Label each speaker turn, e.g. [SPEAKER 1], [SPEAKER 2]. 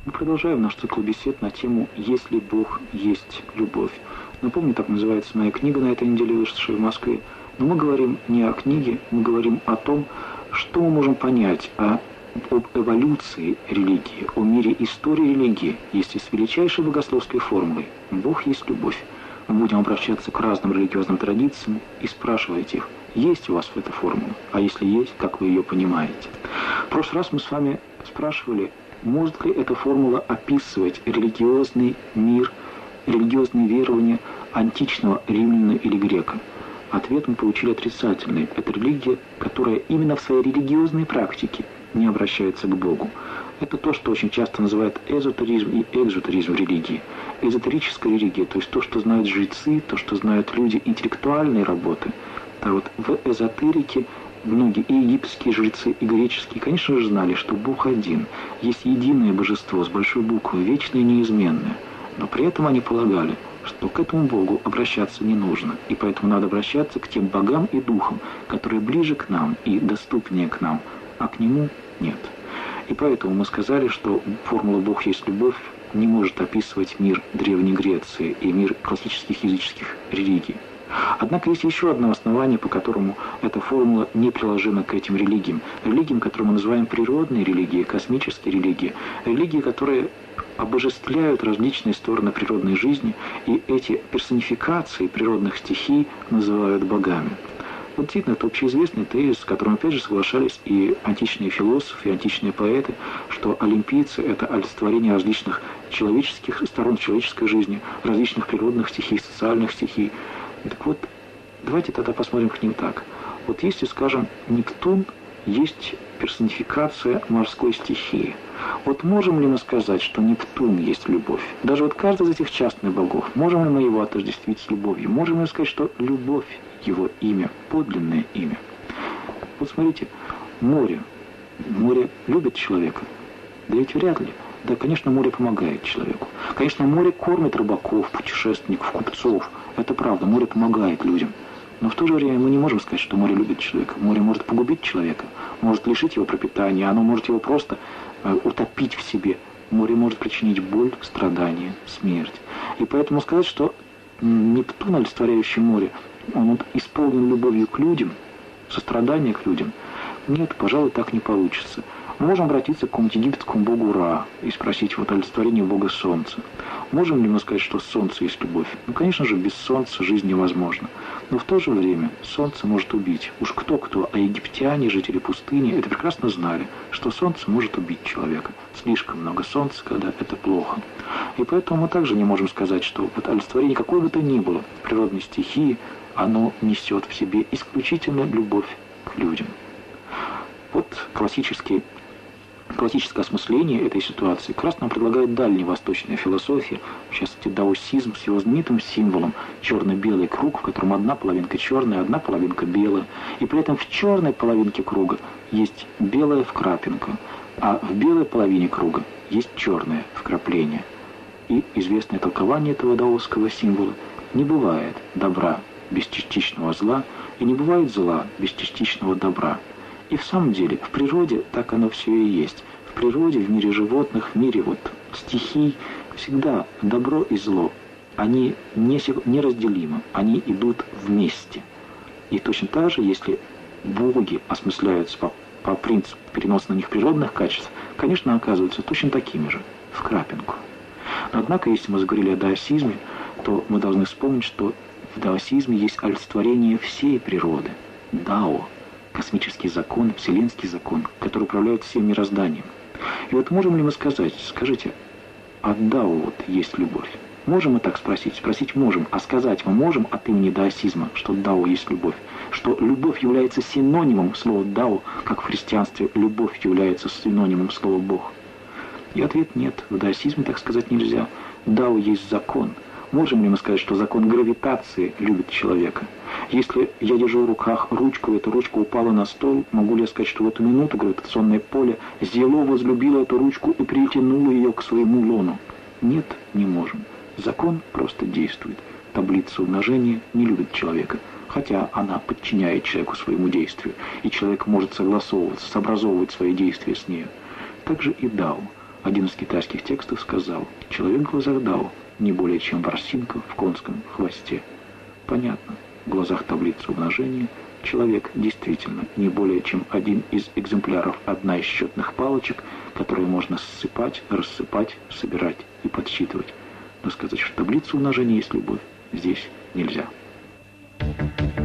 [SPEAKER 1] Мы продолжаем наш цикл бесед на тему «Если Бог есть любовь». Напомню, так называется моя книга на этой неделе, вышедшая в Москве. Но мы говорим не о книге, мы говорим о том, что мы можем понять об эволюции религии, о мире истории религии, если с величайшей богословской формулой «Бог есть любовь». Мы будем обращаться к разным религиозным традициям и спрашивать их, есть у вас эта формула, а если есть, как вы ее понимаете. В прошлый раз мы с вами спрашивали, может ли эта формула описывать религиозный мир, религиозные верования античного римлянина или грека? Ответ мы получили отрицательный. Это религия, которая именно в своей религиозной практике не обращается к Богу. Это то, что очень часто называют эзотеризм и экзотеризм религии. Эзотерическая религия, то есть то, что знают жрецы, то, что знают люди интеллектуальной работы. А вот в эзотерике многие и египетские жрецы, и греческие, конечно же, знали, что Бог один, есть единое божество с большой буквы, вечное и неизменное. Но при этом они полагали, что к этому Богу обращаться не нужно, и поэтому надо обращаться к тем богам и духам, которые ближе к нам и доступнее к нам, а к Нему нет. И поэтому мы сказали, что формула «Бог есть любовь» не может описывать мир Древней Греции и мир классических языческих религий. Однако есть еще одно основание, по которому эта формула не приложима к этим религиям. Религиям, которые мы называем природные религии, космические религии. Религии, которые обожествляют различные стороны природной жизни, и эти персонификации природных стихий называют богами. Вот действительно, это общеизвестный тезис, с которым опять же соглашались и античные философы, и античные поэты, что олимпийцы – это олицетворение различных человеческих сторон человеческой жизни, различных природных стихий, социальных стихий. Так вот, давайте тогда посмотрим к ним так. Вот если, скажем, Нептун есть персонификация морской стихии, вот можем ли мы сказать, что Нептун есть любовь? Даже вот каждый из этих частных богов, можем ли мы его отождествить с любовью? Можем ли мы сказать, что любовь – его имя, подлинное имя? Вот смотрите, море. Море любит человека? Да ведь вряд ли. Да, конечно, море помогает человеку. Конечно, море кормит рыбаков, путешественников, купцов. Это правда, море помогает людям. Но в то же время мы не можем сказать, что море любит человека. Море может погубить человека, может лишить его пропитания, оно может его просто утопить в себе. Море может причинить боль, страдания, смерть. И поэтому сказать, что Нептун, олицетворяющий море, он исполнен любовью к людям, состраданием к людям, нет, пожалуй, так не получится. Мы можем обратиться к какому-нибудь египетскому богу Ра и спросить вот олицетворение бога Солнца. Можем ли мы сказать, что Солнце есть любовь? Ну, конечно же, без Солнца жизнь невозможна. Но в то же время Солнце может убить. Уж кто-кто, а египтяне, жители пустыни, это прекрасно знали, что Солнце может убить человека. Слишком много Солнца, когда это плохо. И поэтому мы также не можем сказать, что вот олицетворение какой бы то ни было природной стихии, оно несет в себе исключительно любовь к людям. Вот классическое осмысление этой ситуации как раз нам предлагает дальневосточная философия, в частности даосизм с его знаменитым символом черно-белый круг, в котором одна половинка черная, одна половинка белая, и при этом в черной половинке круга есть белая вкрапинка, а в белой половине круга есть черное вкрапление. И известное толкование этого даосского символа: не бывает добра без частичного зла, и не бывает зла без частичного добра. И в самом деле, в природе так оно все и есть. В природе, в мире животных, в мире стихий всегда добро и зло, они неразделимы, они идут вместе. И точно так же, если боги осмысляются по принципу переноса на них природных качеств, конечно, оказываются точно такими же, в крапинку. Но, однако, если мы заговорили о даосизме, то мы должны вспомнить, что в даосизме есть олицетворение всей природы, дао. Космический закон, вселенский закон, который управляет всем мирозданием. И вот можем ли мы сказать, скажите, а дао есть любовь? Можем мы так спросить? Спросить можем, а сказать мы можем от имени даосизма, что дао есть любовь? Что любовь является синонимом слова дао, как в христианстве любовь является синонимом слова Бог? И ответ нет, в даосизме так сказать нельзя. Дао есть закон. Можем ли мы сказать, что закон гравитации любит человека? Если я держу в руках ручку, и эта ручка упала на стол, могу ли я сказать, что в эту минуту гравитационное поле взяло, возлюбило эту ручку и притянуло ее к своему лону? Нет, не можем. Закон просто действует. Таблица умножения не любит человека, хотя она подчиняет человеку своему действию, и человек может согласовываться, сообразовывать свои действия с нею. Так же и дао. Один из китайских текстов сказал: «Человек в глазах Дао не более чем ворсинка в конском хвосте». Понятно, в глазах таблицы умножения человек действительно не более чем один из экземпляров, одна из счетных палочек, которые можно ссыпать, рассыпать, собирать и подсчитывать. Но сказать, что таблица умножения есть любовь, здесь нельзя.